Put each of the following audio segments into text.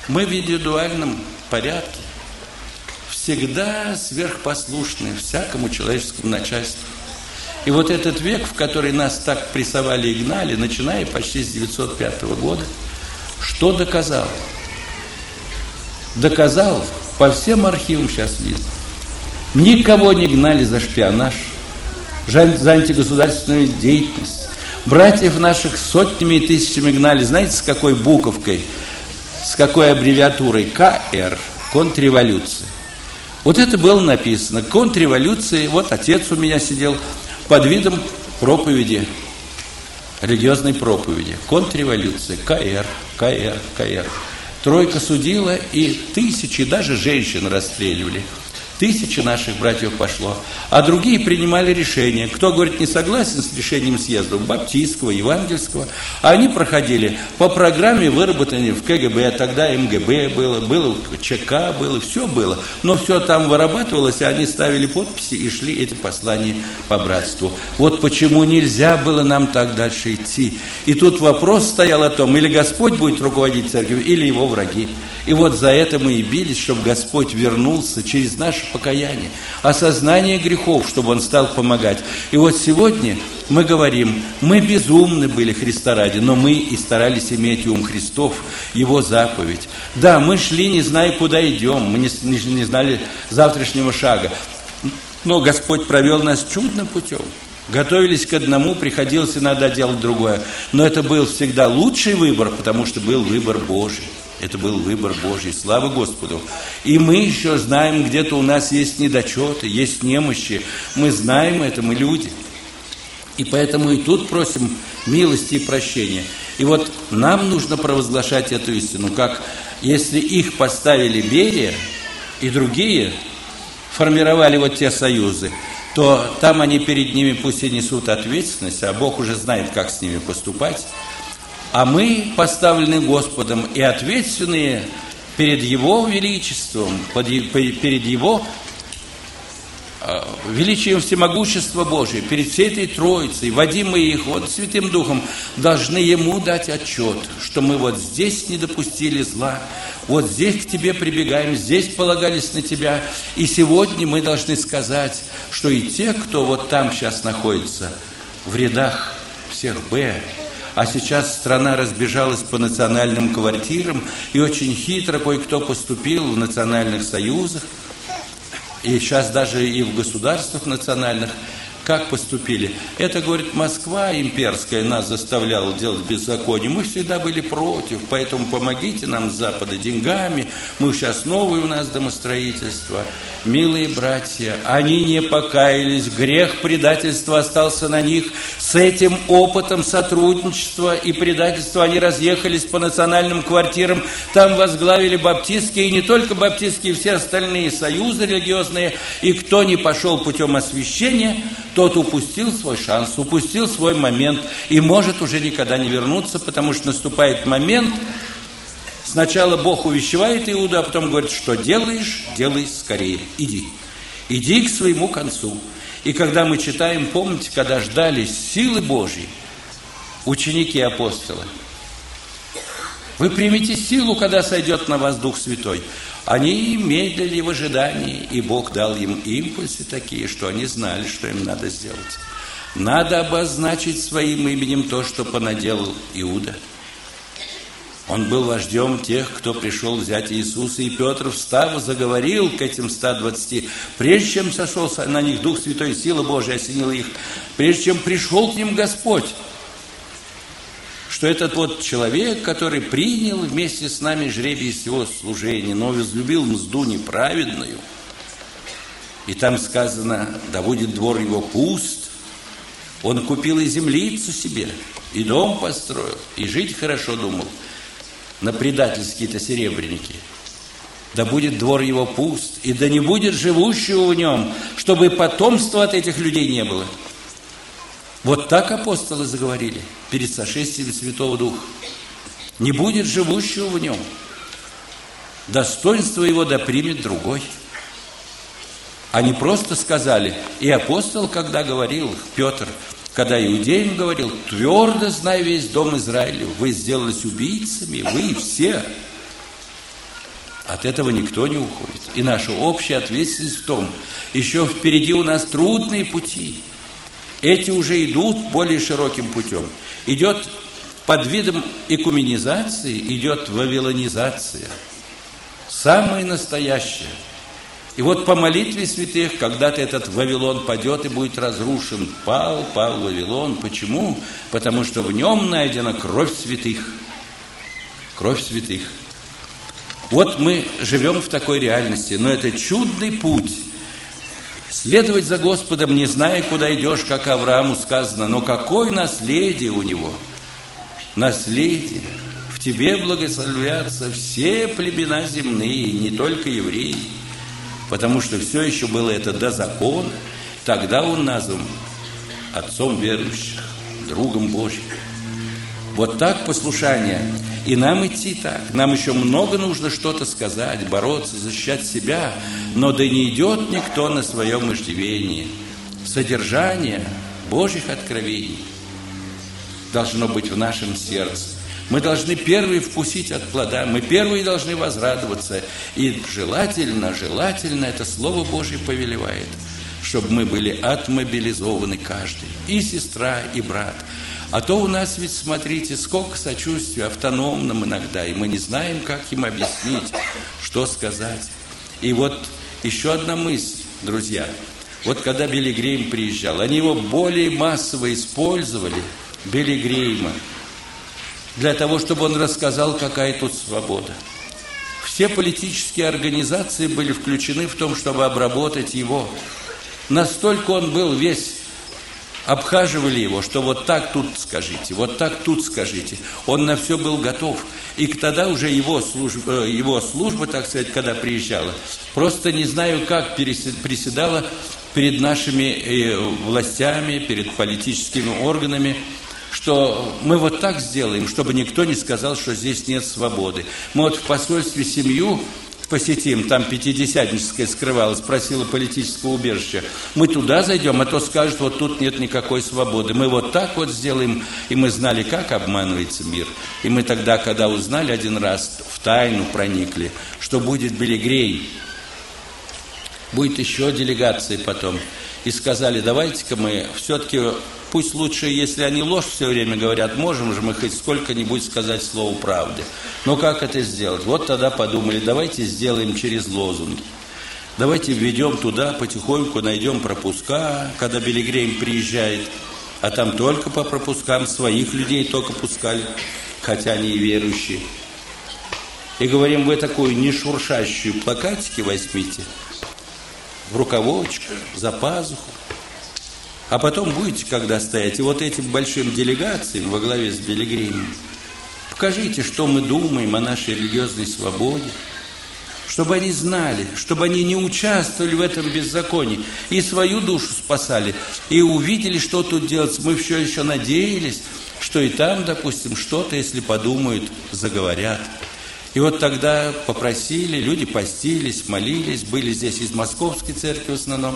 Мы в индивидуальном порядке всегда сверхпослушны всякому человеческому начальству. И вот этот век, в который нас так прессовали и гнали, начиная почти с 905 года, что доказал? Доказал, по всем архивам сейчас видно, никого не гнали за шпионаж, за антигосударственную деятельность. Братьев наших сотнями и тысячами гнали, знаете, с какой буковкой, с какой аббревиатурой? КР, контрреволюция. Вот это было написано, контрреволюция. Вот отец у меня сидел под видом проповеди, религиозной проповеди. Контрреволюция, КР, КР, КР. Тройка судила, и тысячи, даже женщин расстреливали. Тысячи наших братьев пошло, а другие принимали решения. Кто, говорит, не согласен с решением съезда баптистского, евангельского, они проходили по программе, выработанной в КГБ, тогда МГБ было ЧК было, все было. Но все там вырабатывалось, и они ставили подписи и шли эти послания по братству. Вот почему нельзя было нам так дальше идти. И тут вопрос стоял о том, или Господь будет руководить церковью, или его враги. И вот за это мы и бились, чтобы Господь вернулся через наше покаяние, осознание грехов, чтобы Он стал помогать. И вот сегодня мы говорим, мы безумны были Христа ради, но мы и старались иметь ум Христов, Его заповедь. Да, мы шли, не зная, куда идем, мы не знали завтрашнего шага, но Господь провел нас чудным путем. Готовились к одному, приходилось иногда делать другое. Но это был всегда лучший выбор, потому что был выбор Божий. Это был выбор Божий, слава Господу. И мы еще знаем, где-то у нас есть недочеты, есть немощи. Мы знаем это, мы люди. И поэтому и тут просим милости и прощения. И вот нам нужно провозглашать эту истину, как если их поставили Берия и другие, формировали вот те союзы, то там они перед ними пусть и несут ответственность, а Бог уже знает, как с ними поступать. А мы поставлены Господом и ответственные перед Его величеством, перед Его величием всемогущества Божия, перед всей этой Троицей, водимые их вот Святым Духом, должны Ему дать отчет, что мы вот здесь не допустили зла, вот здесь к Тебе прибегаем, здесь полагались на Тебя. И сегодня мы должны сказать, что и те, кто вот там сейчас находится, в рядах всех Б, а сейчас страна разбежалась по национальным квартирам, и очень хитро кое-кто поступил в национальных союзах, и сейчас даже и в государствах национальных. Как поступили? Это, говорит, Москва имперская нас заставляла делать беззаконие. Мы всегда были против, поэтому помогите нам с Запада деньгами. Мы сейчас новое у нас домостроительство. Милые братья, они не покаялись, грех предательства остался на них. С этим опытом сотрудничества и предательства они разъехались по национальным квартирам. Там возглавили баптистские, и не только баптистские, все остальные союзы религиозные. И кто не пошел путем освящения, тот упустил свой шанс, упустил свой момент и может уже никогда не вернуться, потому что наступает момент, сначала Бог увещевает Иуду, а потом говорит, что делаешь, делай скорее, иди. Иди к своему концу. И когда мы читаем, помните, когда ждали силы Божьей, ученики апостолы, вы примете силу, когда сойдет на вас Дух Святой. Они медлили в ожидании, и Бог дал им импульсы такие, что они знали, что им надо сделать. Надо обозначить своим именем то, что понаделал Иуда. Он был вождем тех, кто пришел взять Иисуса, и Петр, встав, заговорил к этим 120. Прежде чем сошел на них Дух Святой, сила Божия осенила их, прежде чем пришел к ним Господь, что этот вот человек, который принял вместе с нами жребий всего служения, но возлюбил мзду неправедную, и там сказано, да будет двор его пуст, он купил и землицу себе, и дом построил, и жить хорошо думал, на предательские-то серебряники. Да будет двор его пуст, и да не будет живущего в нем, чтобы потомства от этих людей не было. Вот так апостолы заговорили перед сошествием Святого Духа. Не будет живущего в нем. Достоинство его да примет другой. Они просто сказали, и апостол, когда говорил, Петр, когда иудеям говорил, твердо знай весь дом Израилев, вы сделались убийцами, вы все. От этого никто не уходит. И наша общая ответственность в том, еще впереди у нас трудные пути. Эти уже идут более широким путем. Идет под видом экуменизации, идет вавилонизация. Самое настоящее. И вот по молитве святых, когда-то этот Вавилон падет и будет разрушен. Пал Вавилон. Почему? Потому что в нем найдена кровь святых. Кровь святых. Вот мы живем в такой реальности, но это чудный путь. Следовать за Господом, не зная, куда идешь, как Аврааму сказано, но какое наследие у него? Наследие. В тебе благословятся все племена земные, не только евреи. Потому что все еще было это до закона. Тогда он назван отцом верующих, другом Божьим. Вот так послушание. И нам идти так. Нам еще много нужно что-то сказать, бороться, защищать себя. Но да не идет никто на своем иждивении. Содержание Божьих откровений должно быть в нашем сердце. Мы должны первые вкусить от плода, мы первые должны возрадоваться. И желательно, это Слово Божье повелевает, чтобы мы были отмобилизованы каждый, и сестра, и брат. А то у нас ведь, смотрите, сколько сочувствия, автономным иногда, и мы не знаем, как им объяснить, что сказать. И вот еще одна мысль, друзья. Вот когда Билли Грэйм приезжал, они его более массово использовали, Билли Грэйма, для того, чтобы он рассказал, какая тут свобода. Все политические организации были включены в том, чтобы обработать его. Настолько он был весь, обхаживали его, что вот так тут скажите, вот так тут скажите. Он на все был готов. И тогда уже его служба, так сказать, когда приезжала, просто не знаю как, приседала перед нашими властями, перед политическими органами, что мы вот так сделаем, чтобы никто не сказал, что здесь нет свободы. Мы вот в посольстве семью посетим, там пятидесятническая скрывалась, просила политического убежища. Мы туда зайдем, а то скажут, вот тут нет никакой свободы. Мы вот так вот сделаем, и мы знали, как обманывается мир. И мы тогда, когда узнали один раз, в тайну проникли, что будет Билли Грэйм, будет еще делегация потом. И сказали, давайте-ка мы все-таки, пусть лучше, если они ложь все время говорят, можем же мы хоть сколько-нибудь сказать слово правды. Но как это сделать? Вот тогда подумали, давайте сделаем через лозунги. Давайте введем туда, потихоньку найдем пропуска, когда Билли Грэйм приезжает. А там только по пропускам своих людей только пускали, хотя они и верующие. И говорим, вы такую нешуршащую плакатики возьмите, в рукавочку, за пазуху. А потом будете, когда стоять, и вот этим большим делегациям во главе с Билли Грэймом, покажите, что мы думаем о нашей религиозной свободе, чтобы они знали, чтобы они не участвовали в этом беззаконии, и свою душу спасали, и увидели, что тут делать. Мы все еще надеялись, что и там, допустим, что-то, если подумают, заговорят. И вот тогда попросили, люди постились, молились, были здесь из Московской церкви в основном.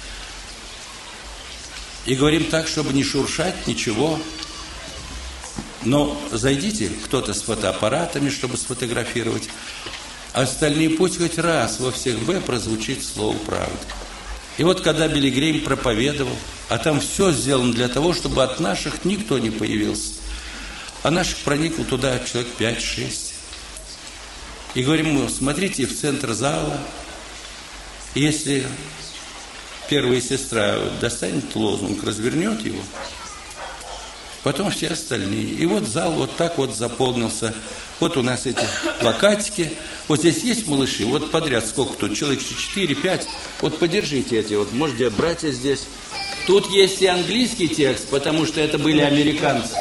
И говорим так, чтобы не шуршать ничего. Но зайдите, кто-то с фотоаппаратами, чтобы сфотографировать. Остальные пусть хоть раз во всех Б прозвучит слово правды. И вот когда Билли Грэйм проповедовал, а там все сделано для того, чтобы от наших никто не появился. А наших проникло туда человек 5-6. И говорим, смотрите, в центр зала, если первая сестра достанет лозунг, развернет его, потом все остальные. И вот зал вот так вот заполнился. Вот у нас эти плакатики. Вот здесь есть малыши, вот подряд сколько тут, человек 4-5. Вот подержите эти, вот можете братья здесь. Тут есть и английский текст, потому что это были американцы.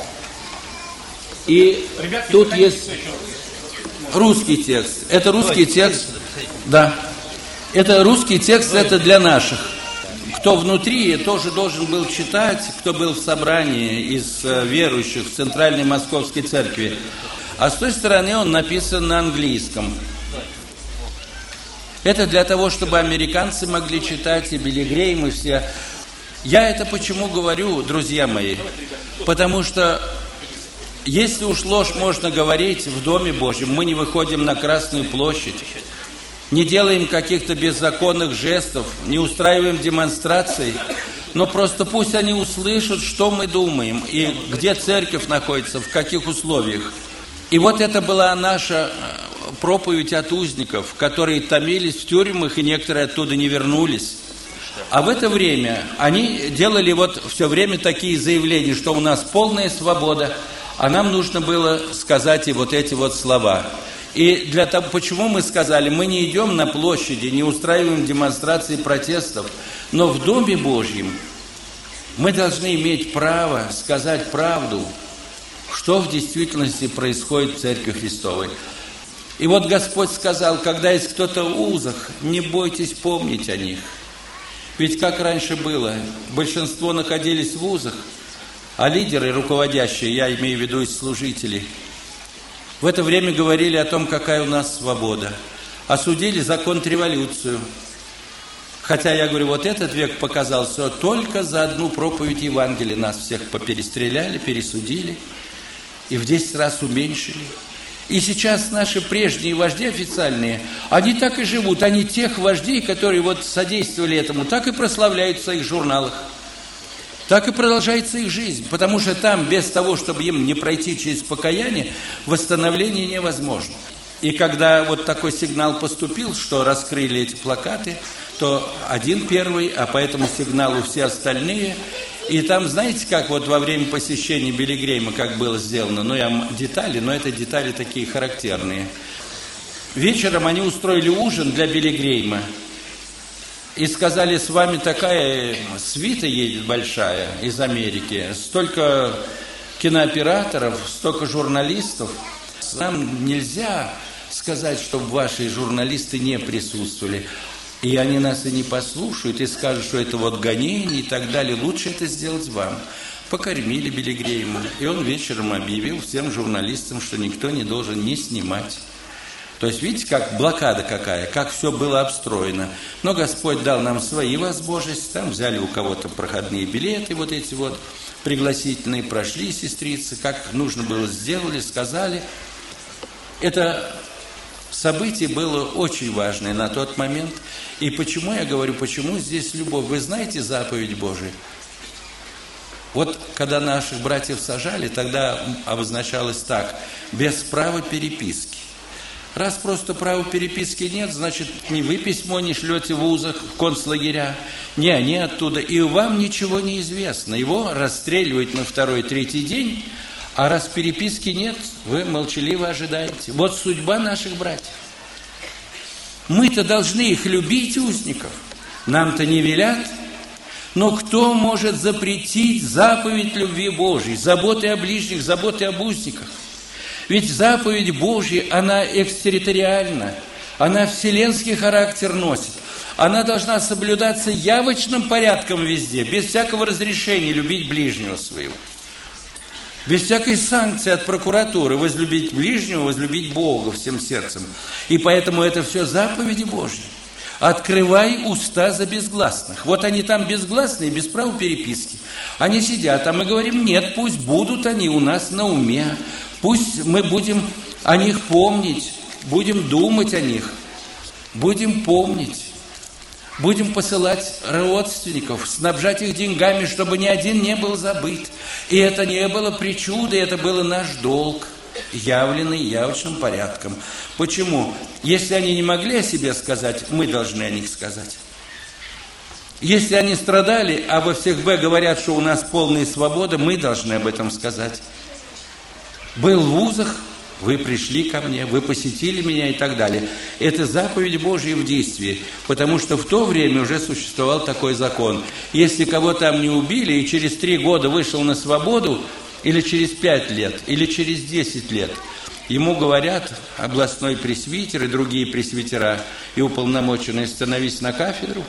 И тут есть русский текст. Это русский текст. Да. Это русский текст, это для наших. Кто внутри, тоже должен был читать, кто был в собрании из верующих в Центральной Московской Церкви. А с той стороны он написан на английском. Это для того, чтобы американцы могли читать, и Билли Грэйм, и все. Я это почему говорю, друзья мои? Потому что Если уж ложь можно говорить в Доме Божьем, мы не выходим на Красную площадь, не делаем каких-то беззаконных жестов, не устраиваем демонстраций, но просто пусть они услышат, что мы думаем, и где церковь находится, в каких условиях. И вот это была наша проповедь от узников, которые томились в тюрьмах, и некоторые оттуда не вернулись. А в это время они делали вот все время такие заявления, что у нас полная свобода, а нам нужно было сказать и вот эти вот слова. И для того, почему мы сказали, мы не идем на площади, не устраиваем демонстрации протестов, но в Доме Божьем мы должны иметь право сказать правду, что в действительности происходит в Церкви Христовой. И вот Господь сказал, когда есть кто-то в узах, не бойтесь помнить о них. Ведь как раньше было, большинство находились в узах, а лидеры, руководящие, я имею в виду и служители, в это время говорили о том, какая у нас свобода. Осудили законтреволюцию. Хотя я говорю, вот этот век показал, что только за одну проповедь Евангелия нас всех поперестреляли, пересудили и в 10 раз уменьшили. И сейчас наши прежние вожди официальные, они так и живут. Они тех вождей, которые вот содействовали этому, так и прославляют в своих журналах. Так и продолжается их жизнь. Потому что там, без того, чтобы им не пройти через покаяние, восстановление невозможно. И когда вот такой сигнал поступил, что раскрыли эти плакаты, то один первый, а по этому сигналу все остальные. И там, знаете, как вот во время посещения Билли Грэйма, как было сделано, ну, я детали, но это детали такие характерные. Вечером они устроили ужин для Билли Грэйма и сказали, с вами такая свита едет большая из Америки, столько кинооператоров, столько журналистов. Нам нельзя сказать, чтобы ваши журналисты не присутствовали. И они нас и не послушают, и скажут, что это вот гонение и так далее. Лучше это сделать вам. Покормили Билли Грэйма. И он вечером объявил всем журналистам, что никто не должен не снимать. То есть, видите, как блокада какая, как все было обстроено. Но Господь дал нам свои возможности. Там взяли у кого-то проходные билеты, вот эти вот пригласительные, прошли сестрицы, как нужно было сделали, сказали. Это событие было очень важное на тот момент. И почему я говорю, почему здесь любовь? Вы знаете заповедь Божию? Вот когда наших братьев сажали, тогда обозначалось так: без права переписки. Раз просто права переписки нет, значит, ни вы письмо не шлете в вузах, в концлагеря, ни они оттуда, и вам ничего не известно. Его расстреливают на 2-3 день, а раз переписки нет, вы молчаливо ожидаете. Вот судьба наших братьев. Мы-то должны их любить, узников. Нам-то не велят. Но кто может запретить заповедь любви Божьей, заботы о ближних, заботы об узниках? Ведь заповедь Божья, она экстерриториальна, она вселенский характер носит. Она должна соблюдаться явочным порядком везде, без всякого разрешения любить ближнего своего. Без всякой санкции от прокуратуры возлюбить ближнего, возлюбить Бога всем сердцем. И поэтому это все заповеди Божьи. Открывай уста за безгласных. Вот они там безгласные, без права переписки. Они сидят, а мы говорим, нет, пусть будут они у нас на уме. Пусть мы будем о них помнить, будем думать о них, будем помнить. Будем посылать родственников, снабжать их деньгами, чтобы ни один не был забыт. И это не было причудой, это был наш долг, явленный явочным порядком. Почему? Если они не могли о себе сказать, мы должны о них сказать. Если они страдали, а во всех Б говорят, что у нас полная свобода, мы должны об этом сказать. Был в вузах, вы пришли ко мне, вы посетили меня и так далее. Это заповедь Божья в действии, потому что в то время уже существовал такой закон. Если кого там не убили и через 3 года вышел на свободу, или через 5 лет, или через 10 лет, ему говорят, областной пресвитер и другие пресвитера и уполномоченные, становись на кафедру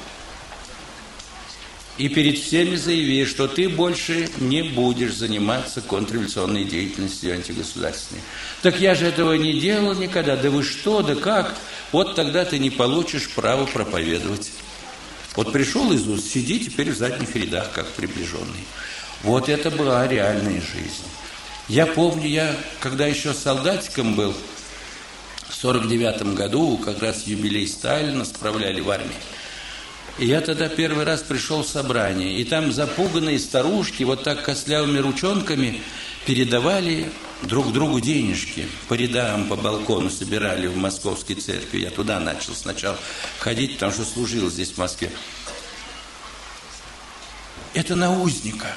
и перед всеми заяви, что ты больше не будешь заниматься контрреволюционной деятельностью антигосударственной. Так я же этого не делал никогда. Да вы что, да как? Вот тогда ты не получишь права проповедовать. Вот пришел Иисус, сиди теперь в задних рядах, как приближенный. Вот это была реальная жизнь. Я помню, когда еще солдатиком был, в 49-м году, как раз юбилей Сталина справляли в армии. И я тогда первый раз пришел в собрание, и там запуганные старушки вот так костлявыми ручонками передавали друг другу денежки. По рядам, по балкону собирали в Московской церкви. Я туда начал сначала ходить, потому что служил здесь, в Москве. Это на узника.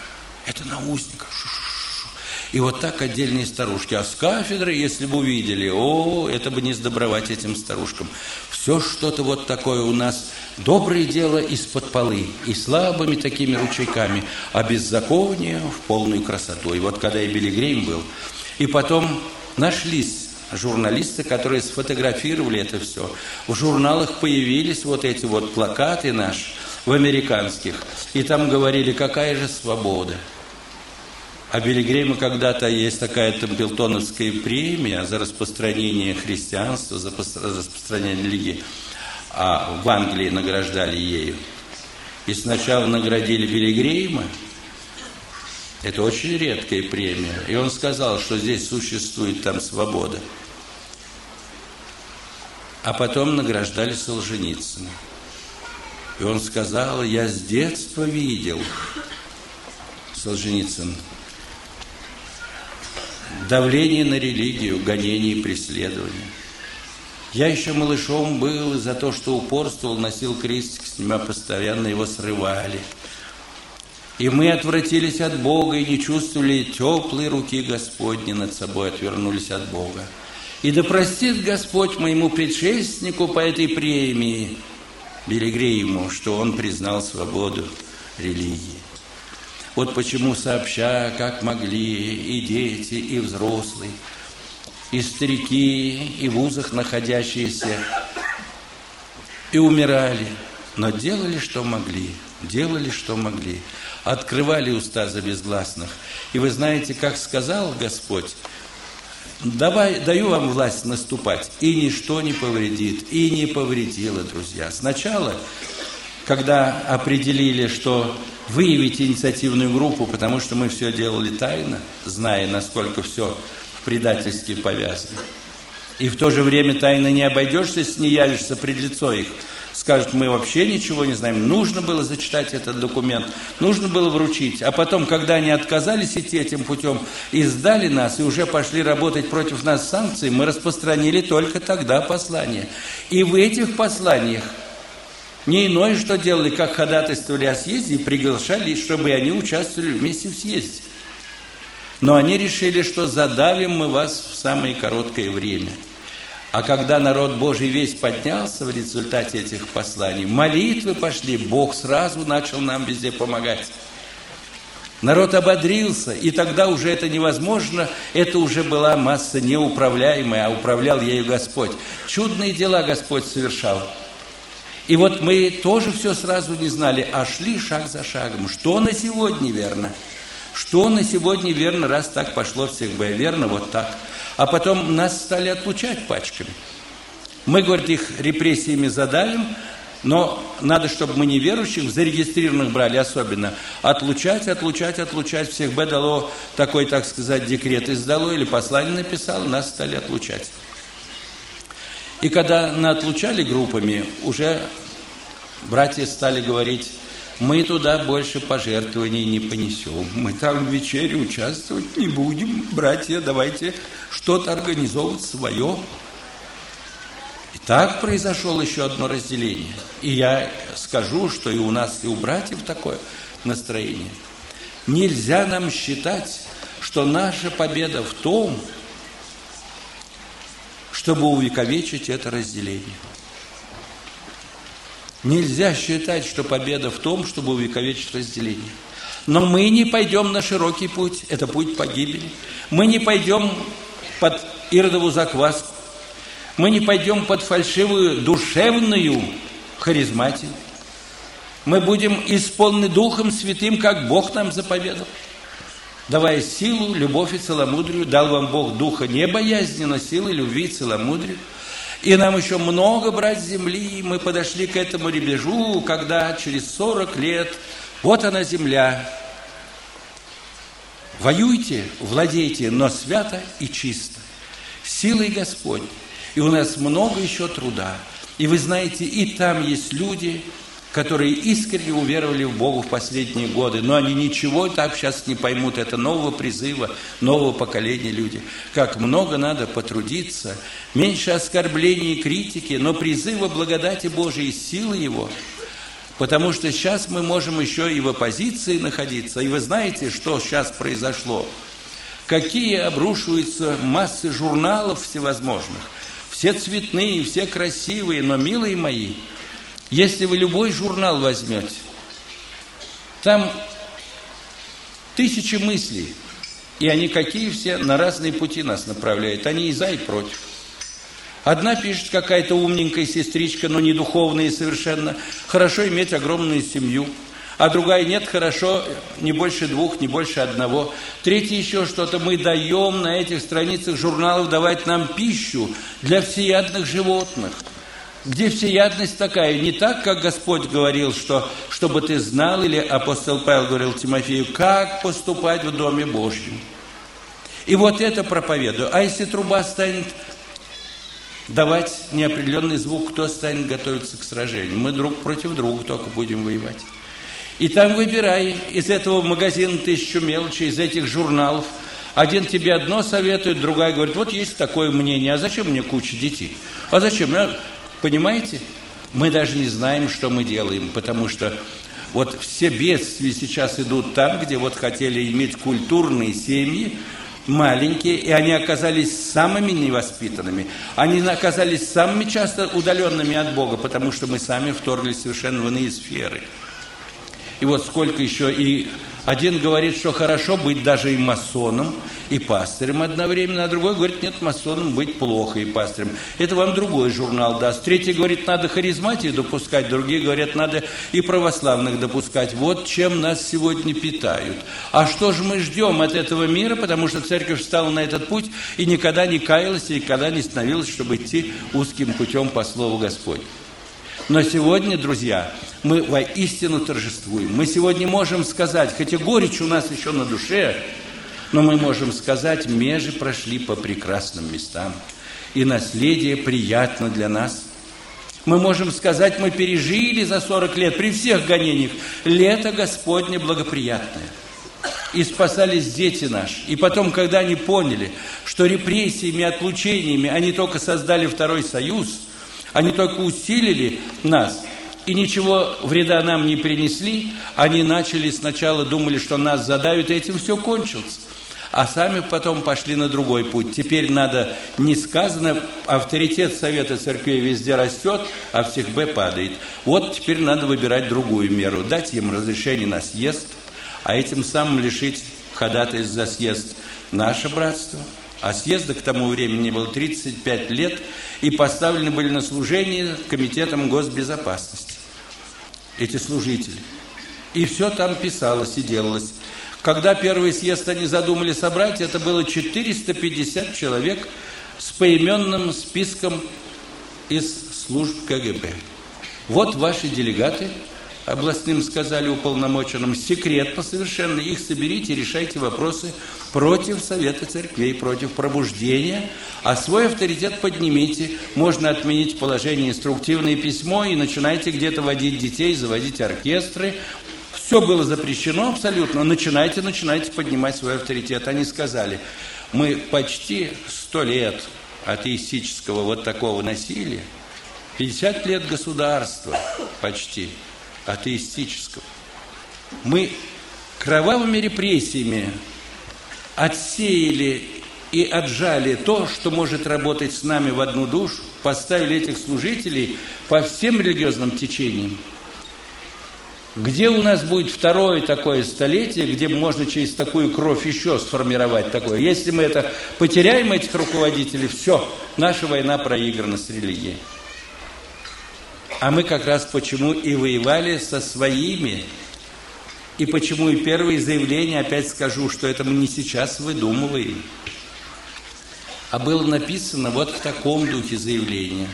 И вот так отдельные старушки. А с кафедры, если бы увидели, это бы не сдобровать этим старушкам. Все что-то вот такое у нас, доброе дело из-под полы, и слабыми такими ручейками, а беззаконие в полную красоту. И вот когда и Билли Грэйм был, и потом нашлись журналисты, которые сфотографировали это все. В журналах появились вот эти вот плакаты наши, в американских, и там говорили, какая же свобода. А Билли Грэйма когда-то есть такая Темплтоновская премия за распространение христианства, за распространение религии. А в Англии награждали ею. И сначала наградили Билли Грэйма. Это очень редкая премия. И он сказал, что здесь существует там свобода. А потом награждали Солженицына. И он сказал, я с детства видел, Солженицын, давление на религию, гонение и преследование. Я еще малышом был, и за то, что упорствовал, носил крестик, с него постоянно его срывали. И мы отвратились от Бога и не чувствовали теплой руки Господней над собой, отвернулись от Бога. И да простит Господь моему предшественнику по этой премии, Билли Грэйму, что он признал свободу религии. Вот почему сообща, как могли, и дети, и взрослые, и старики, и в вузах находящиеся, и умирали, но делали, что могли, открывали уста за безгласных. И вы знаете, как сказал Господь, даю вам власть наступать, и ничто не повредит, и не повредило, друзья. Сначала, когда определили, что выявить инициативную группу, потому что мы все делали тайно, зная, насколько все предательски повязано. И в то же время тайно не обойдешься, если не явишься пред лицо их. Скажут, мы вообще ничего не знаем. Нужно было зачитать этот документ, нужно было вручить. А потом, когда они отказались идти этим путем и сдали нас, и уже пошли работать против нас санкции, мы распространили только тогда послание. И в этих посланиях не иное, что делали, как ходатайствовали о съезде и приглашали, чтобы они участвовали вместе в съезде. Но они решили, что задавим мы вас в самое короткое время. А когда народ Божий весь поднялся в результате этих посланий, молитвы пошли, Бог сразу начал нам везде помогать. Народ ободрился, и тогда уже это невозможно, это уже была масса неуправляемая, а управлял ею Господь. Чудные дела Господь совершал. И вот мы тоже все сразу не знали, а шли шаг за шагом. Что на сегодня верно? Что на сегодня верно, раз так пошло всех бы верно, вот так. А потом нас стали отлучать пачками. Мы, говорит, их репрессиями задавим, но надо, чтобы мы неверующих, зарегистрированных брали особенно, отлучать. Всех бы дало такой, так сказать, декрет издало или послание написало, нас стали отлучать. И когда отлучали группами, уже братья стали говорить, мы туда больше пожертвований не понесем, мы там в вечере участвовать не будем, братья, давайте что-то организовывать свое. И так произошло еще одно разделение. И я скажу, что и у нас, и у братьев такое настроение. Нельзя нам считать, что наша победа в том, чтобы увековечить это разделение. Нельзя считать, что победа в том, чтобы увековечить разделение. Но мы не пойдем на широкий путь, это путь погибели. Мы не пойдем под иродову закваску. Мы не пойдем под фальшивую душевную харизматию. Мы будем исполнены Духом Святым, как Бог нам заповедал. Давая силу, любовь и целомудрию, дал вам Бог духа не боязни, но силы, любви и целомудрию. И нам еще много брать земли. Мы подошли к этому рубежу, когда через 40 лет, вот она земля, Воюйте, владейте, но свято и чисто, силой Господь. И у нас много еще труда. И вы знаете, и там есть люди, которые искренне уверовали в Бога в последние годы, но они ничего так сейчас не поймут. Это нового призыва, нового поколения люди. Как много надо потрудиться, меньше оскорблений и критики, но призыва благодати Божией, силы Его. Потому что сейчас мы можем еще и в оппозиции находиться. И вы знаете, что сейчас произошло? Какие обрушиваются массы журналов всевозможных. Все цветные, все красивые, но, милые мои, если вы любой журнал возьмете, там тысячи мыслей, и они какие все на разные пути нас направляют. Они и за, и против. Одна пишет какая-то умненькая сестричка, но не духовная совершенно. Хорошо иметь огромную семью. А другая нет, хорошо, не больше 2, не больше 1. Третья еще что-то. Мы даем на этих страницах журналов давать нам пищу для всеядных животных. Где всеядность такая? Не так, как Господь говорил, что чтобы ты знал, или апостол Павел говорил Тимофею, как поступать в Доме Божьем. И вот это проповедую. А если труба станет давать неопределенный звук, кто станет готовиться к сражению? Мы друг против друга только будем воевать. И там выбирай из этого магазина 1000 мелочей, из этих журналов. Один тебе одно советует, другая говорит, вот есть такое мнение, а зачем мне куча детей? А зачем? Понимаете? Мы даже не знаем, что мы делаем, потому что вот все бедствия сейчас идут там, где вот хотели иметь культурные семьи, маленькие, и они оказались самыми невоспитанными. Они оказались самыми часто удаленными от Бога, потому что мы сами вторглись совершенно в иные сферы. И вот сколько еще, и один говорит, что хорошо быть даже и масоном, и пастырем одновременно, а другой говорит, нет, масоном быть плохо и пастырем. Это вам другой журнал даст. Третий говорит, надо харизматию допускать, другие говорят, надо и православных допускать. Вот чем нас сегодня питают. А что же мы ждем от этого мира, потому что церковь встала на этот путь и никогда не каялась, и никогда не становилась, чтобы идти узким путем по Слову Господню. Но сегодня, друзья, мы воистину торжествуем. Мы сегодня можем сказать, хотя горечь у нас еще на душе, но мы можем сказать, межи прошли по прекрасным местам, и наследие приятно для нас. Мы можем сказать, мы пережили за 40 лет, при всех гонениях, лето Господне благоприятное. И спасались дети наши. И потом, когда они поняли, что репрессиями, отлучениями они только создали Второй Союз, они только усилили нас, и ничего вреда нам не принесли, они начали сначала, думали, что нас задавят, и этим все кончилось. А сами потом пошли на другой путь. Теперь надо, не сказано, авторитет Совета Церквей везде растет, а в СИХБ падает. Вот теперь надо выбирать другую меру. Дать им разрешение на съезд, а этим самым лишить ходатайств за съезд наше братство. А съезда к тому времени было 35 лет, и поставлены были на служение Комитетом госбезопасности эти служители. И все там писалось и делалось. Когда первый съезд они задумали собрать, это было 450 человек с поименным списком из служб КГБ. Вот ваши делегаты, областным сказали уполномоченным, секретно совершенно их соберите, решайте вопросы против Совета Церквей, против пробуждения, а свой авторитет поднимите. Можно отменить положение инструктивное письмо и начинайте где-то водить детей, заводить оркестры. Все было запрещено абсолютно. Начинайте поднимать свой авторитет. Они сказали, мы почти 100 лет атеистического вот такого насилия, 50 лет государства почти атеистического. Мы кровавыми репрессиями отсеяли и отжали то, что может работать с нами в одну душу, поставили этих служителей по всем религиозным течениям. Где у нас будет второе такое столетие, где можно через такую кровь еще сформировать такое? Если мы это потеряем, этих руководителей, все, наша война проиграна с религией. А мы как раз почему и воевали со своими, и почему и первые заявления, опять скажу, что это мы не сейчас выдумываем, а было написано вот в таком духе заявления.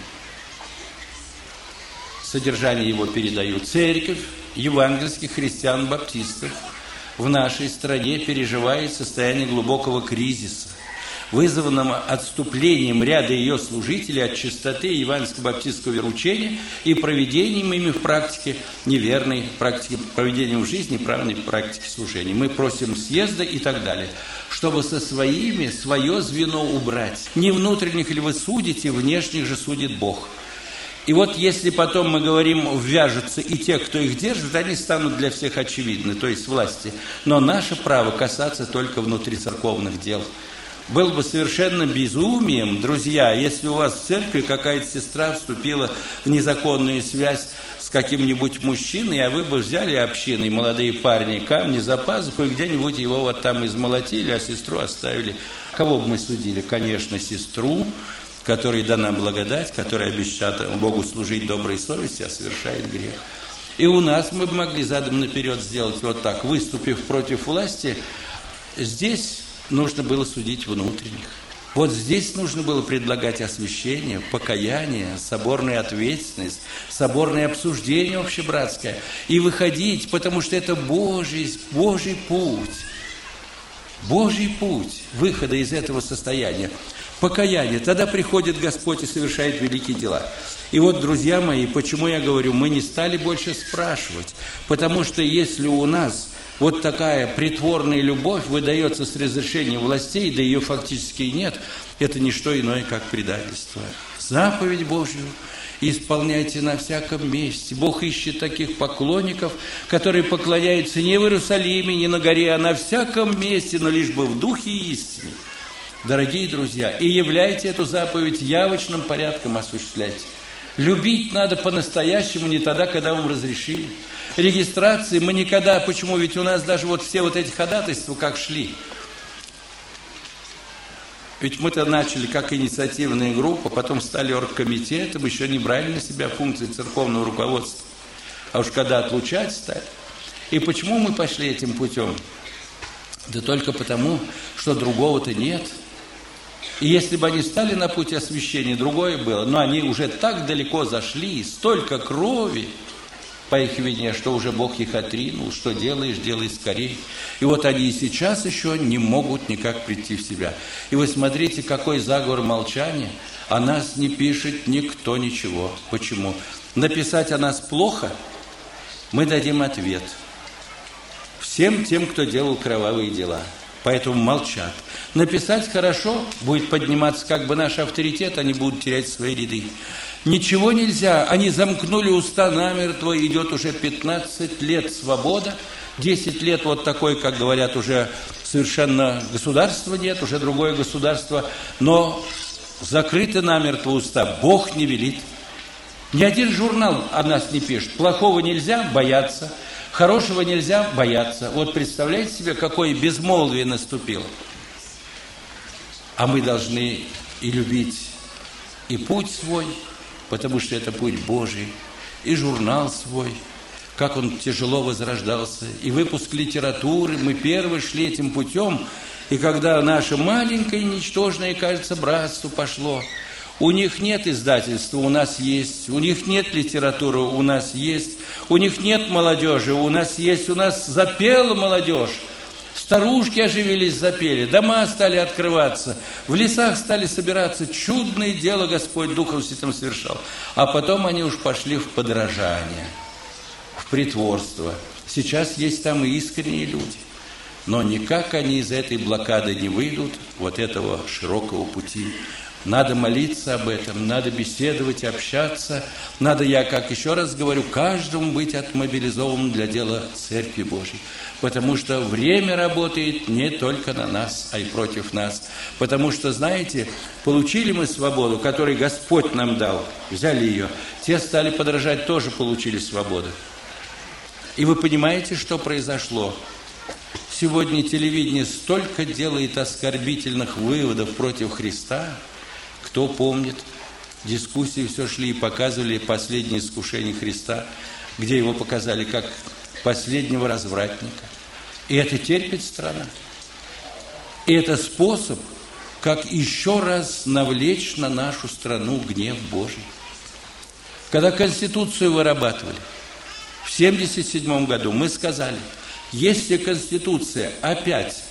Содержание его передаю. Церковь евангельских христиан-баптистов в нашей стране переживает состояние глубокого кризиса, вызванного отступлением ряда ее служителей от чистоты евангельско-баптистского вероучения и проведением ими в практике неверной практики, проведением в жизни правильной практики служения. Мы просим съезда и так далее, чтобы со своими свое звено убрать. Не внутренних ли вы судите, внешних же судит Бог. И вот если потом мы говорим, ввяжутся и те, кто их держит, они станут для всех очевидны, то есть власти. Но наше право касаться только внутрицерковных дел. Было бы совершенно безумием, друзья, если у вас в церкви какая-то сестра вступила в незаконную связь с каким-нибудь мужчиной, а вы бы взяли общиной, молодые парни, камни за пазуху, и где-нибудь его вот там измолотили, а сестру оставили. Кого бы мы судили? Конечно, сестру, которой дана благодать, которая обещала Богу служить доброй совести, а совершает грех. И у нас мы бы могли задом наперед сделать вот так, выступив против власти, здесь нужно было судить внутренних. Вот здесь нужно было предлагать освящение, покаяние, соборную ответственность, соборное обсуждение общебратское и выходить, потому что это Божий путь. Божий путь выхода из этого состояния. Покаяние. Тогда приходит Господь и совершает великие дела. И вот, друзья мои, почему я говорю, мы не стали больше спрашивать. Потому что если у нас вот такая притворная любовь выдается с разрешения властей, да ее фактически и нет, это не что иное, как предательство. Заповедь Божью исполняйте на всяком месте. Бог ищет таких поклонников, которые поклоняются не в Иерусалиме, не на горе, а на всяком месте, но лишь бы в духе истины. Дорогие друзья, и являйте эту заповедь явочным порядком осуществляйте. Любить надо по-настоящему, не тогда, когда вам разрешили. Регистрации мы никогда, почему? Ведь у нас даже вот все вот эти ходатайства как шли. Ведь мы-то начали как инициативная группа, потом стали оргкомитетом, еще не брали на себя функции церковного руководства. А уж когда отлучать стали. И почему мы пошли этим путем? Да только потому, что другого-то нет. И если бы они стали на путь освящения, другое было. Но они уже так далеко зашли, столько крови по их вине, что уже Бог их отринул. Что делаешь, делай скорее. И вот они и сейчас еще не могут никак прийти в себя. И вы смотрите, какой заговор молчания. О нас не пишет никто ничего. Почему? Написать о нас плохо, мы дадим ответ всем тем, кто делал кровавые дела. Поэтому молчат. Написать хорошо, будет подниматься как бы наш авторитет, они будут терять свои ряды. Ничего нельзя, они замкнули уста намертво, идет уже 15 лет свобода, 10 лет вот такой, как говорят, уже совершенно государства нет, уже другое государство, но закрыты намертво уста, Бог не велит. Ни один журнал о нас не пишет, плохого нельзя, бояться. Хорошего нельзя бояться. Вот представляете себе, какое безмолвие наступило. А мы должны и любить и путь свой, потому что это путь Божий, и журнал свой, как он тяжело возрождался, и выпуск литературы. Мы первые шли этим путем, и когда наше маленькое, ничтожное, кажется, братство пошло, у них нет издательства, у нас есть. У них нет литературы, у нас есть. У них нет молодежи, у нас есть. У нас запела молодежь. Старушки оживились, запели. Дома стали открываться. В лесах стали собираться. Чудное дело Господь Духом Святым совершал. А потом они уж пошли в подражание, в притворство. Сейчас есть там и искренние люди. Но никак они из этой блокады не выйдут, вот этого широкого пути. Надо молиться об этом, надо беседовать, общаться. Надо, я как еще раз говорю, каждому быть отмобилизованным для дела Церкви Божьей. Потому что время работает не только на нас, а и против нас. Потому что, знаете, получили мы свободу, которую Господь нам дал, взяли ее. Те стали подражать, тоже получили свободу. И вы понимаете, что произошло? Сегодня телевидение столько делает оскорбительных выводов против Христа. Кто помнит, дискуссии все шли и показывали последнее искушение Христа, где его показали как последнего развратника. И это терпит страна. И это способ, как еще раз навлечь на нашу страну гнев Божий. Когда Конституцию вырабатывали, в 1977 году мы сказали, Если Конституция опять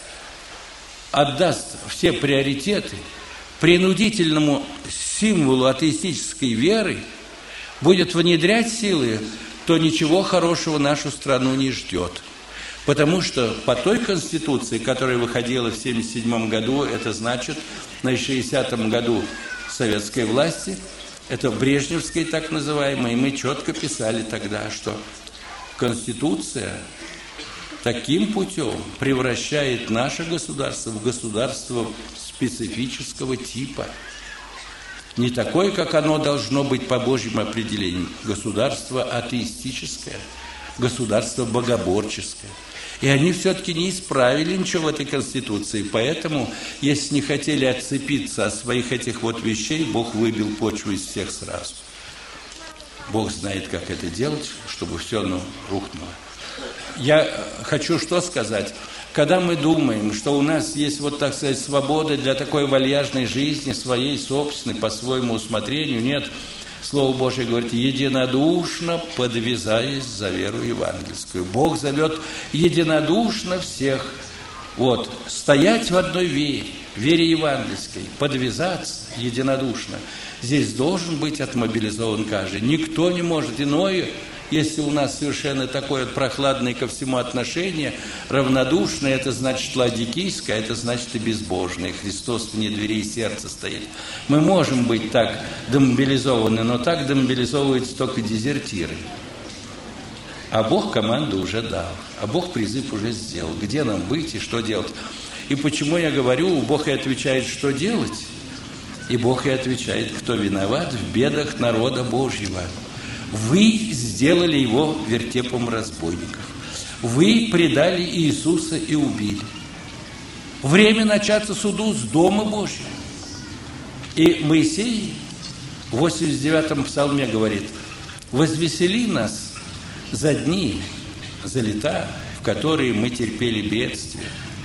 отдаст все приоритеты принудительному символу атеистической веры, будет внедрять силы, то ничего хорошего нашу страну не ждет. Потому что по той Конституции, которая выходила в 1977 году, это значит, на 60-м году советской власти, это брежневской так называемой, мы четко писали тогда, что Конституция таким путем превращает наше государство в государство специфического типа. Не такое, как оно должно быть по Божьему определению. Государство атеистическое, государство богоборческое. И они все-таки не исправили ничего в этой Конституции. Поэтому, если не хотели отцепиться от своих этих вот вещей, Бог выбил почву из всех сразу. Бог знает, как это делать, чтобы все рухнуло. Я хочу что сказать. Когда мы думаем, что у нас есть, вот так сказать, свобода для такой вальяжной жизни, своей собственной, по своему усмотрению, нет. Слово Божие говорит, единодушно подвязаясь за веру евангельскую. Бог зовет единодушно всех. Вот, стоять в одной вере евангельской, подвязаться единодушно. Здесь должен быть отмобилизован каждый. Никто не может иное, если у нас совершенно такое прохладное ко всему отношение, равнодушное, это значит ладикийское, это значит и безбожное. Христос вне дверей сердца стоит. Мы можем быть так демобилизованы, но так демобилизовываются только дезертиры. А Бог команду уже дал, а Бог призыв уже сделал. Где нам быть и что делать? И почему я говорю, Бог и отвечает, что делать, и Бог и отвечает, кто виноват в бедах народа Божьего. Вы сделали его вертепом разбойников. Вы предали Иисуса и убили. Время начаться суду с Дома Божьего. И Моисей в 89-м псалме говорит, «Возвесели нас за дни, за лета, в которые мы терпели бедствия,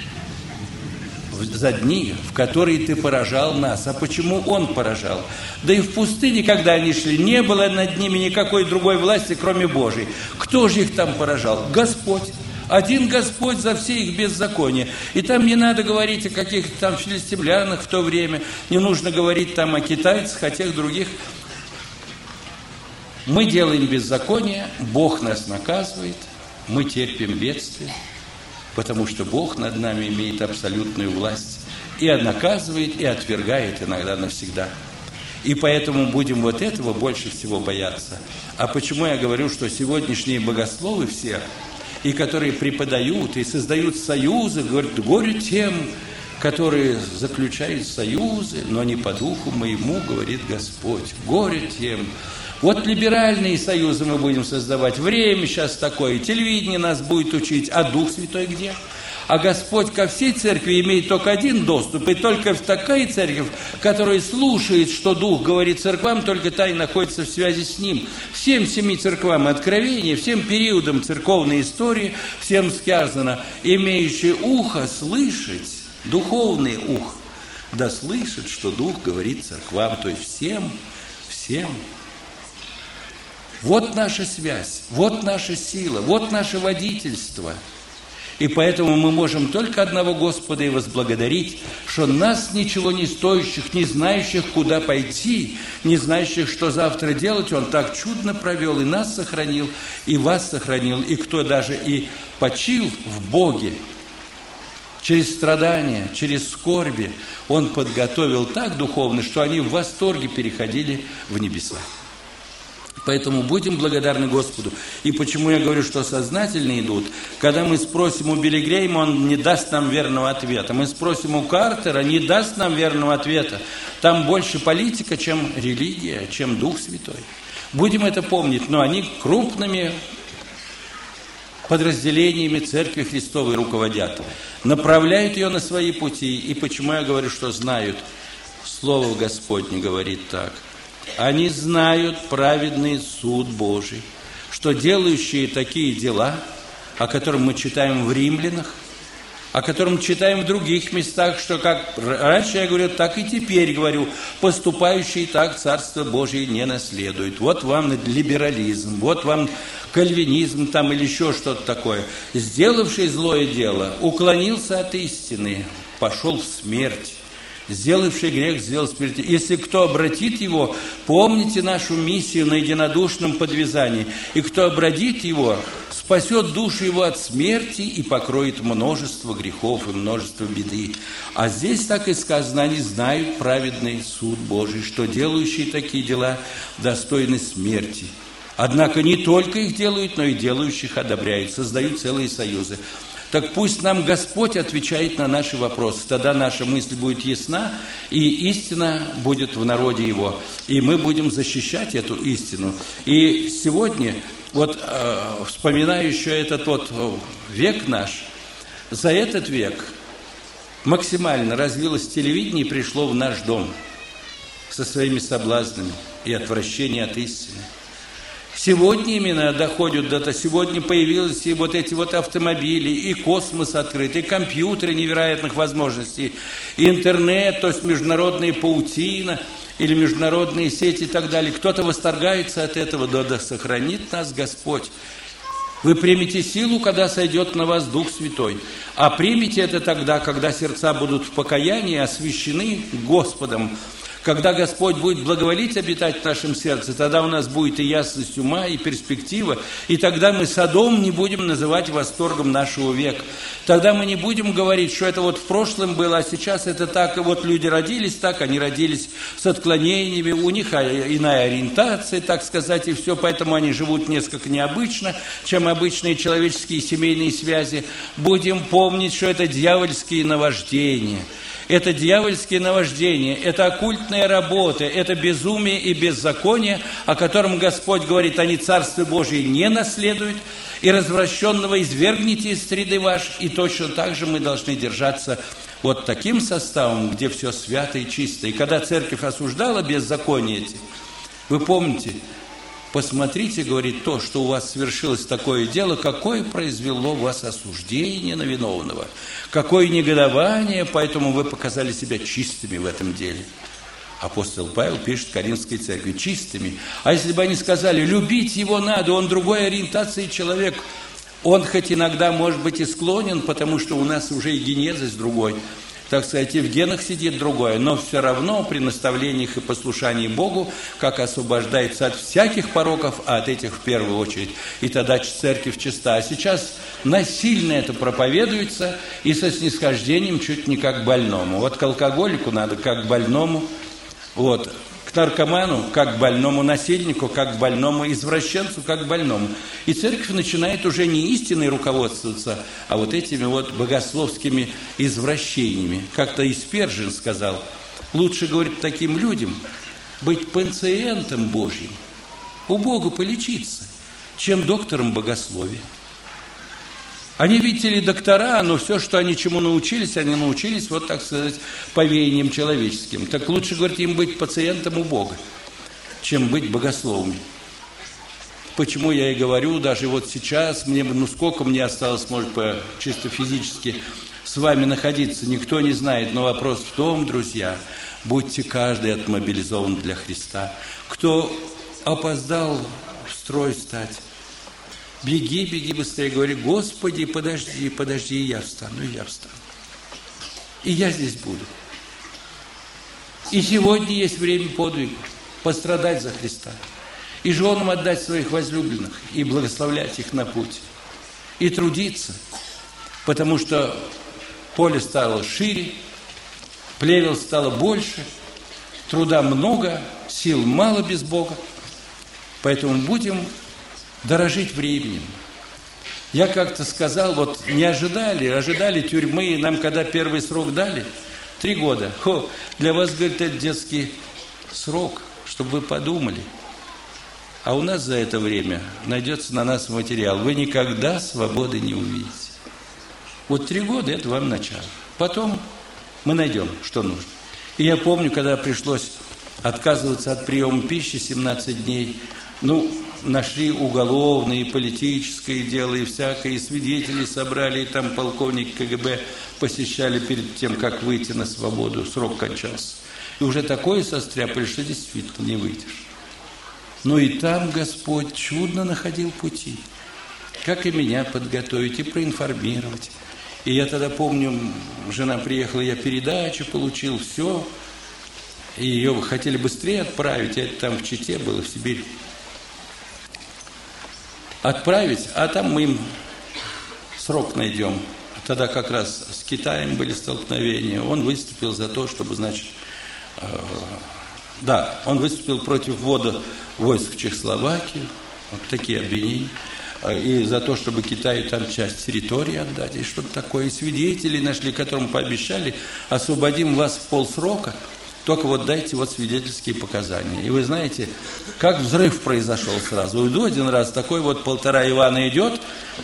за дни, в которые ты поражал нас». А почему он поражал? Да и в пустыне, когда они шли, не было над ними никакой другой власти, кроме Божьей. Кто же их там поражал? Господь. Один Господь за все их беззакония. И там не надо говорить о каких-то там филистимлянах в то время, не нужно говорить там о китайцах, о тех других. Мы делаем беззаконие, Бог нас наказывает, мы терпим бедствие, потому что Бог над нами имеет абсолютную власть и наказывает, и отвергает иногда навсегда. И поэтому будем вот этого больше всего бояться. А почему я говорю, что сегодняшние богословы все, и которые преподают, и создают союзы, говорят, горе тем, которые заключают союзы, но не по духу моему, говорит Господь. Горе тем. Вот либеральные союзы мы будем создавать. Время сейчас такое, телевидение нас будет учить, а Дух Святой где? А Господь ко всей церкви имеет только один доступ, и только в такая церковь, которая слушает, что Дух говорит церквам, только та и находится в связи с Ним. Всем 7 церквам Откровения, всем периодам церковной истории, всем сказано, имеющий ухо слышать, духовный ух, да слышит, что Дух говорит церквам, то есть всем. Вот наша связь, вот наша сила, вот наше водительство. И поэтому мы можем только одного Господа и возблагодарить, что нас, ничего не стоящих, не знающих, куда пойти, не знающих, что завтра делать, Он так чудно провел, и нас сохранил, и вас сохранил, и кто даже и почил в Боге, через страдания, через скорби, Он подготовил так духовно, что они в восторге переходили в небеса. Поэтому будем благодарны Господу. И почему я говорю, что сознательно идут? Когда мы спросим у Билли Грейма, он не даст нам верного ответа. Мы спросим у Картера, не даст нам верного ответа. Там больше политика, чем религия, чем Дух Святой. Будем это помнить, но они крупными подразделениями Церкви Христовой руководят. Направляют ее на свои пути. И почему я говорю, что знают? Слово Господне говорит так. Они знают праведный суд Божий, что делающие такие дела, о которых мы читаем в Римлянах, о котором читаем в других местах, что как раньше я говорю, так и теперь говорю, поступающие так Царство Божие не наследуют. Вот вам либерализм, вот вам кальвинизм там или еще что-то такое. Сделавший злое дело уклонился от истины, пошел в смерть. Сделавший грех сделал смерть. Если кто обратит его, помните нашу миссию на единодушном подвязании. И кто обратит его, спасет душу его от смерти и покроет множество грехов и множество беды. А здесь так и сказано, они знают праведный суд Божий, что делающие такие дела достойны смерти. Однако не только их делают, но и делающих одобряют, создают целые союзы. Так пусть нам Господь отвечает на наши вопросы. Тогда наша мысль будет ясна, и истина будет в народе Его. И мы будем защищать эту истину. И сегодня, вот вспоминаю еще этот вот век наш, за этот век максимально развилось телевидение и пришло в наш дом со своими соблазнами и отвращением от истины. Сегодня именно доходят до того, сегодня появились и вот эти вот автомобили, и космос открыт, и компьютеры невероятных возможностей, и интернет, то есть международная паутина, или международные сети и так далее. Кто-то восторгается от этого, да сохранит нас Господь. Вы примете силу, когда сойдет на вас Дух Святой. А примите это тогда, когда сердца будут в покаянии, освящены Господом. Когда Господь будет благоволить обитать в нашем сердце, тогда у нас будет и ясность ума, и перспектива, и тогда мы Содом не будем называть восторгом нашего века. Тогда мы не будем говорить, что это вот в прошлом было, а сейчас это так, и вот люди родились так, они родились с отклонениями, у них иная ориентация, так сказать, и все, поэтому они живут несколько необычно, чем обычные человеческие семейные связи. Будем помнить, что это дьявольские наваждения. Это дьявольские наваждения, это оккультная работа, это безумие и беззаконие, о котором Господь говорит, они Царство Божие не наследуют, и развращенного извергните из среды ваш, и точно так же мы должны держаться вот таким составом, где все свято и чисто. И когда церковь осуждала беззаконие эти, вы помните, посмотрите, говорит, то, что у вас свершилось такое дело, какое произвело у вас осуждение на виновного, какое негодование, поэтому вы показали себя чистыми в этом деле. Апостол Павел пишет Коринфской церкви, чистыми. А если бы они сказали, любить его надо, он другой ориентации человек, он хоть иногда может быть и склонен, потому что у нас уже и генезис другой, так сказать, и в генах сидит другое, но все равно при наставлениях и послушании Богу, как освобождается от всяких пороков, а от этих в первую очередь. И тогда церковь чиста. А сейчас насильно это проповедуется и со снисхождением чуть не как больному. Вот к алкоголику надо как больному, вот, к наркоману как больному, насильнику как больному, извращенцу как больному. И церковь начинает уже не истиной руководствоваться, а вот этими вот богословскими извращениями. Как-то и Спержин сказал, лучше, говорит, таким людям быть пациентом Божьим, у Бога полечиться, чем доктором богословия. Они, видите ли, доктора, но все, что они чему научились, они научились, вот так сказать, повеянием человеческим. Так лучше, говорит, им быть пациентом у Бога, чем быть богословами. Почему я и говорю, даже вот сейчас, мне, сколько мне осталось, может, чисто физически с вами находиться, никто не знает, но вопрос в том, друзья, будьте каждый отмобилизован для Христа. Кто опоздал в строй стать, беги, беги быстрее, говори, Господи, подожди, подожди, и я встану, и я встану. И я здесь буду. И сегодня есть время подвига, пострадать за Христа. И женам отдать своих возлюбленных, и благословлять их на путь. И трудиться, потому что поле стало шире, плевел стало больше, труда много, сил мало без Бога. Поэтому будем дорожить временем. Я как-то сказал, вот не ожидали тюрьмы, нам когда первый срок дали, 3 года. Для вас, говорит, это детский срок, чтобы вы подумали. А у нас за это время найдется на нас материал. Вы никогда свободы не увидите. Вот 3 года – это вам начало. Потом мы найдем, что нужно. И я помню, когда пришлось отказываться от приема пищи 17 дней, Ну, нашли уголовное и политическое дело, и всякое, и свидетелей собрали, и там полковник КГБ посещали перед тем, как выйти на свободу, срок кончался. И уже такое состряпали, что действительно не выйдешь. Но и там Господь чудно находил пути, как и меня подготовить и проинформировать. И я тогда помню, жена приехала, я передачу получил, все, и ее хотели быстрее отправить, это там в Чите было, в Сибирь. Отправить, а там мы им срок найдем. Тогда как раз с Китаем были столкновения. Он выступил за то, чтобы, значит, он выступил против ввода войск в Чехословакию, вот такие обвинения, и за то, чтобы Китаю там часть территории отдать, и что-то такое. И свидетелей нашли, которым пообещали: освободим вас в полсрока, только вот дайте вот свидетельские показания. И вы знаете, как взрыв произошел сразу. Уйду один раз, такой вот 1,5 Ивана идет,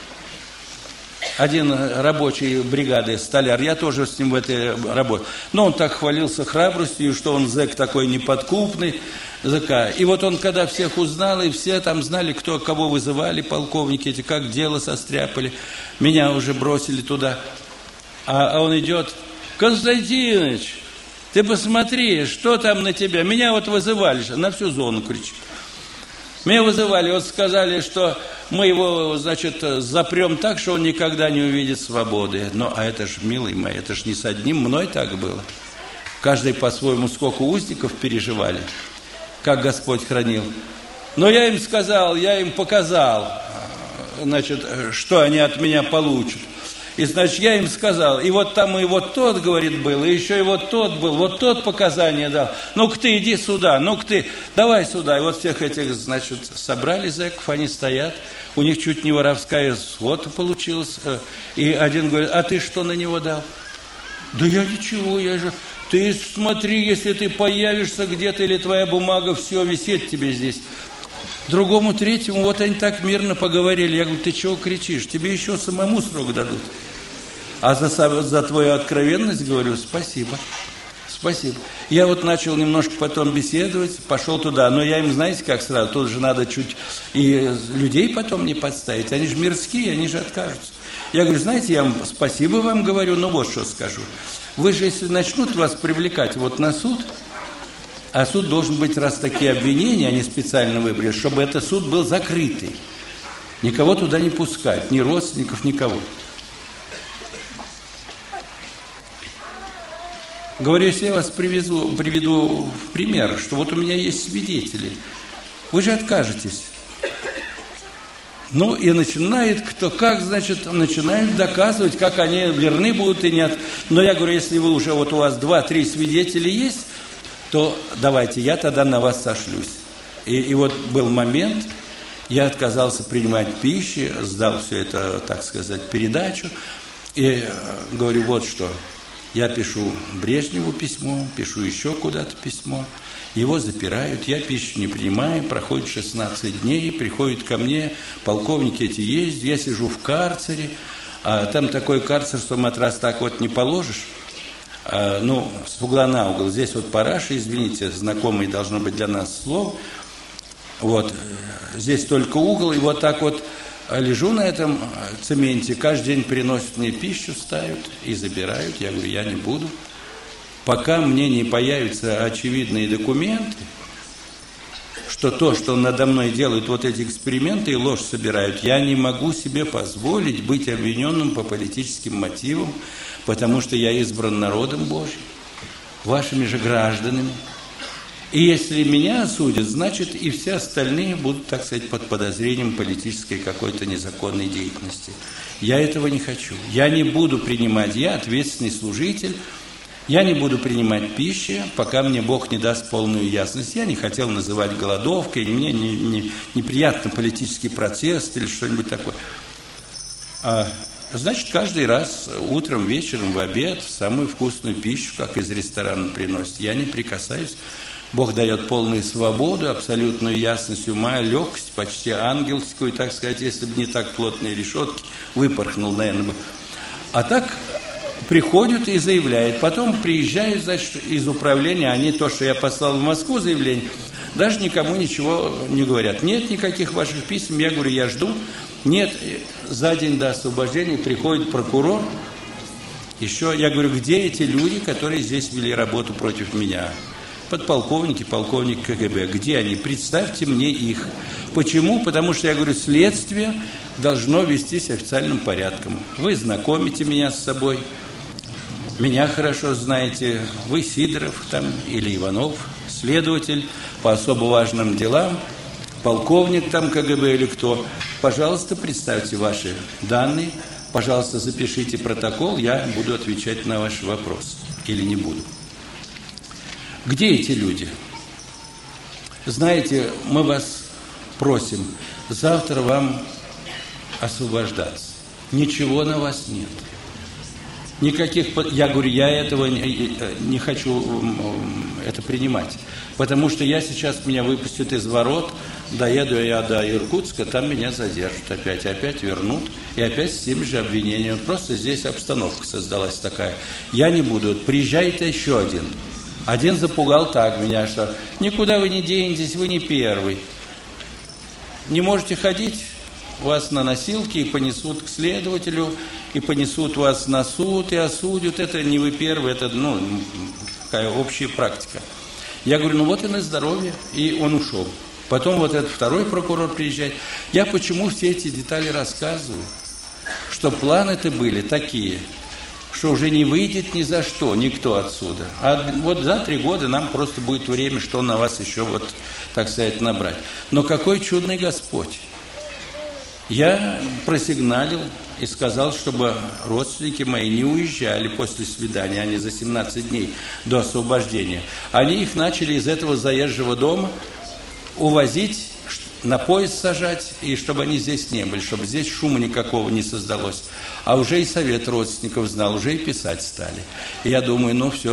один рабочий бригады, столяр, я тоже с ним в этой работе. Но он так хвалился храбростью, что он зэк такой неподкупный, ЗК. И вот он, когда всех узнал, и все там знали, кто кого вызывали, полковники эти, как дело состряпали, меня уже бросили туда. А он идет: Константинович, ты посмотри, что там на тебя. Меня вот вызывали, на всю зону кричит. Меня вызывали, вот сказали, что мы его, значит, запрем так, что он никогда не увидит свободы. Ну, а это ж, милый мой, это ж не с одним мной так было. Каждый по-своему, сколько узников переживали, как Господь хранил. Но я им сказал, я им показал, значит, что они от меня получат. И, значит, я им сказал, и вот там и вот тот, говорит, был, и еще и вот тот был, вот тот показания дал. Ну-ка ты иди сюда, ну-ка ты, давай сюда. И вот всех этих, значит, собрали зэков, они стоят, у них чуть не воровская сходка получилась. И один говорит: а ты что на него дал? Да я ничего, я же... Ты смотри, если ты появишься где-то, или твоя бумага, все, висит тебе здесь. Другому, третьему, вот они так мирно поговорили. Я говорю: ты чего кричишь? Тебе еще самому срок дадут. А за твою откровенность говорю: спасибо. Спасибо. Я вот начал немножко потом беседовать, пошел туда. Но я им, знаете, как сразу, тут же надо чуть и людей потом не подставить. Они же мирские, они же откажутся. Я говорю: знаете, я вам спасибо вам говорю, но вот что скажу. Вы же, если начнут вас привлекать вот на суд, а суд должен быть, раз такие обвинения, они специально выбрали, чтобы этот суд был закрытый. Никого туда не пускать, ни родственников, никого. Говорю, если я вас приведу в пример, что вот у меня есть свидетели, вы же откажетесь. Ну, и начинает кто как, значит, начинают доказывать, как они верны будут и нет. Но я говорю, если вы уже, вот у вас 2-3 свидетеля есть, то давайте, я тогда на вас сошлюсь. И вот был момент, я отказался принимать пищу, сдал все это, так сказать, передачу, и говорю, вот что, я пишу Брежневу письмо, пишу еще куда-то письмо, его запирают, я пищу не принимаю, проходит 16 дней, приходят ко мне, полковники эти есть, я сижу в карцере, а там такой карцер, что матрас так вот не положишь, ну, с угла на угол. Здесь вот параша, извините, знакомый должно быть для нас слово. Вот, здесь только угол, и вот так вот лежу на этом цементе, каждый день приносят мне пищу, ставят и забирают. Я говорю, я не буду. Пока мне не появятся очевидные документы, что то, что надо мной делают вот эти эксперименты и ложь собирают, я не могу себе позволить быть обвиненным по политическим мотивам, потому что я избран народом Божьим, вашими же гражданами. И если меня осудят, значит и все остальные будут, так сказать, под подозрением политической какой-то незаконной деятельности. Я этого не хочу. Я не буду принимать, я ответственный служитель, я не буду принимать пищи, пока мне Бог не даст полную ясность. Я не хотел называть голодовкой, мне неприятно политический протест или что-нибудь такое. Значит, каждый раз утром, вечером, в обед самую вкусную пищу, как из ресторана приносят. Я не прикасаюсь. Бог дает полную свободу, абсолютную ясность ума, легкость, почти ангельскую, так сказать, если бы не так плотные решетки, выпорхнул, наверное, бы. А так приходят и заявляют. Потом приезжают, значит, из управления, они то, что я послал в Москву заявление, даже никому ничего не говорят. Нет никаких ваших писем. Я говорю, я жду. Нет, за день до освобождения приходит прокурор. Еще я говорю, где эти люди, которые здесь вели работу против меня? Подполковники, полковник КГБ. Где они? Представьте мне их. Почему? Потому что, я говорю, следствие должно вестись официальным порядком. Вы знакомите меня с собой, меня хорошо знаете. Вы Сидоров там или Иванов, следователь по особо важным делам, полковник там КГБ или кто. Пожалуйста, представьте ваши данные. Пожалуйста, запишите протокол, я буду отвечать на ваши вопросы. Или не буду. Где эти люди? Знаете, мы вас просим, завтра вам освобождаться. Ничего на вас нет. Никаких... Я говорю, я этого не хочу это принимать. Потому что я сейчас, меня выпустят из ворот, доеду я до Иркутска, там меня задержат опять вернут, и опять с теми же обвинениями. Просто здесь обстановка создалась такая. Я не буду. Приезжает еще один. Один запугал так меня, что никуда вы не денетесь, вы не первый. Не можете ходить, вас на носилки и понесут к следователю, и понесут вас на суд, и осудят. Это не вы первый, это такая общая практика. Я говорю, вот и на здоровье, и он ушел. Потом вот этот второй прокурор приезжает. Я почему все эти детали рассказываю? Что планы-то были такие, что уже не выйдет ни за что никто отсюда. А вот за 3 года нам просто будет время, что на вас еще, так сказать, набрать. Но какой чудный Господь! Я просигналил и сказал, чтобы родственники мои не уезжали после свидания, они за 17 дней до освобождения. Они их начали из этого заезжего дома увозить, на поезд сажать, и чтобы они здесь не были, чтобы здесь шума никакого не создалось. А уже и совет родственников знал, уже и писать стали. И я думаю, все,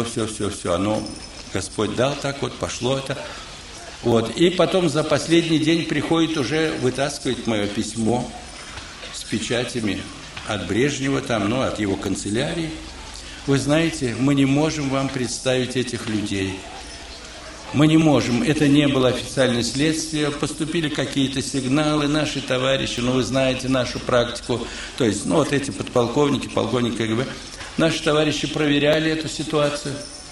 Господь дал так пошло это. И потом за последний день приходит уже, вытаскивает мое письмо с печатями от Брежнева, от его канцелярии. Вы знаете, мы не можем вам представить этих людей. Мы не можем, это не было официальное следствие, поступили какие-то сигналы, наши товарищи, вы знаете нашу практику, то есть, эти подполковники, полковник КГБ, наши товарищи проверяли эту ситуацию.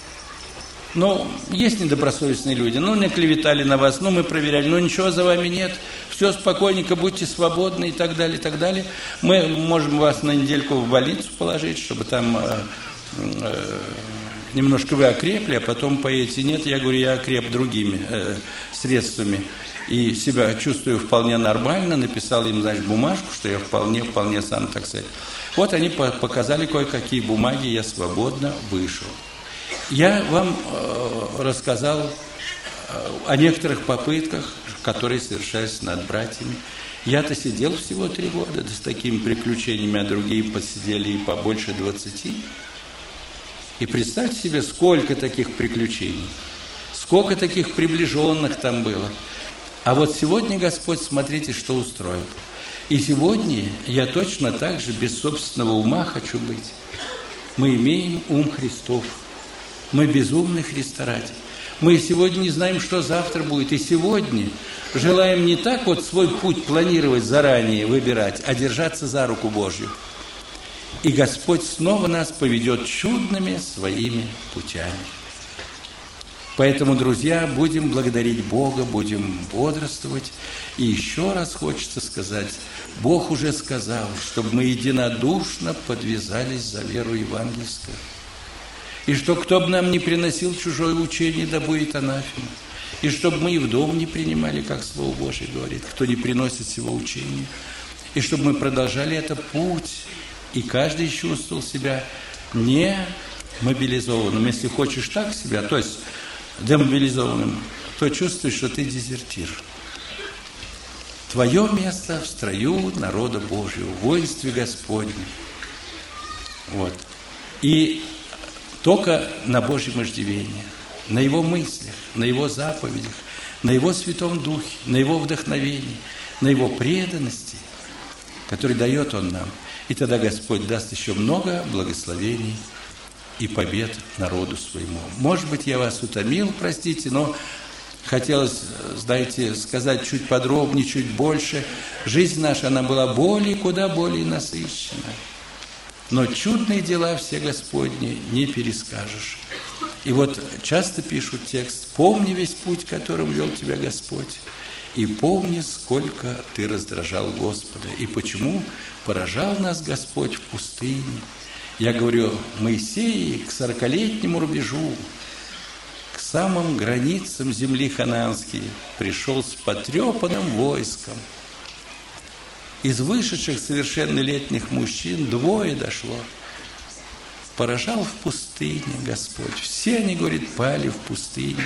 Есть недобросовестные люди, не клеветали на вас, мы проверяли, ничего за вами нет, все спокойненько, будьте свободны и так далее, и так далее. Мы можем вас на недельку в больницу положить, чтобы там немножко вы окрепли, а потом поедете. Нет, я говорю, я окреп другими средствами и себя чувствую вполне нормально, написал им, бумажку, что я вполне сам, так сказать. Они показали кое-какие бумаги, я свободно вышел. Я вам рассказал о некоторых попытках, которые совершались над братьями. Я-то сидел всего 3 года, с такими приключениями, а другие посидели и побольше 20. И представьте себе, сколько таких приключений, сколько таких приближенных там было. А сегодня Господь, смотрите, что устроил. И сегодня я точно так же без собственного ума хочу быть. Мы имеем ум Христов. Мы безумны Христа ради. Мы сегодня не знаем, что завтра будет. И сегодня желаем не так свой путь планировать заранее, выбирать, а держаться за руку Божью. И Господь снова нас поведет чудными своими путями. Поэтому, друзья, будем благодарить Бога, будем бодрствовать. И еще раз хочется сказать, Бог уже сказал, чтобы мы единодушно подвязались за веру евангельскую. И что кто бы нам не приносил чужое учение, да будет анафема. И чтобы мы и в дом не принимали, как Слово Божие говорит, кто не приносит сего учения. И чтобы мы продолжали этот путь, и каждый чувствовал себя не мобилизованным. Если хочешь так себя, то есть демобилизованным, то чувствуешь, что ты дезертир. Твое место в строю народа Божьего, в воинстве Господнем. И только на Божьем иждивении, на Его мыслях, на Его заповедях, на Его Святом Духе, на Его вдохновении, на Его преданности, который дает Он нам. И тогда Господь даст еще много благословений и побед народу своему. Может быть, я вас утомил, простите, но Хотелось, знаете, сказать чуть подробнее, чуть больше. Жизнь наша, она была куда более насыщена. Но чудные дела все Господни не перескажешь. И вот часто пишут текст: «Помни весь путь, которым вел тебя Господь, и помни, сколько ты раздражал Господа, и почему поражал нас Господь в пустыне». Я говорю, Моисей к 40-летнему рубежу, к самым границам земли ханаанской пришел с потрепанным войском. Из вышедших совершеннолетних мужчин 2 дошло. Поражал в пустыне Господь. Все они, говорит, пали в пустыне.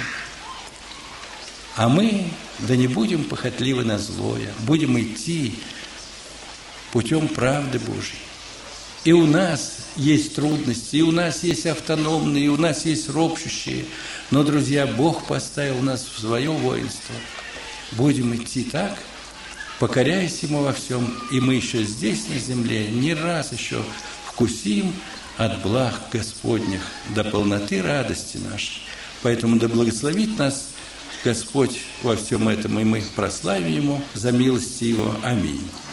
А мы, да не будем похотливы на злое, будем идти путем правды Божьей. И у нас есть трудности, и у нас есть автономные, и у нас есть ропщущие. Но, друзья, Бог поставил нас в свое воинство. Будем идти так, покоряясь Ему во всем, и мы еще здесь, на земле, не раз еще вкусим от благ Господних до полноты радости нашей. Поэтому да благословит нас Господь во всем этом, и мы прославим Ему за милости Его. Аминь.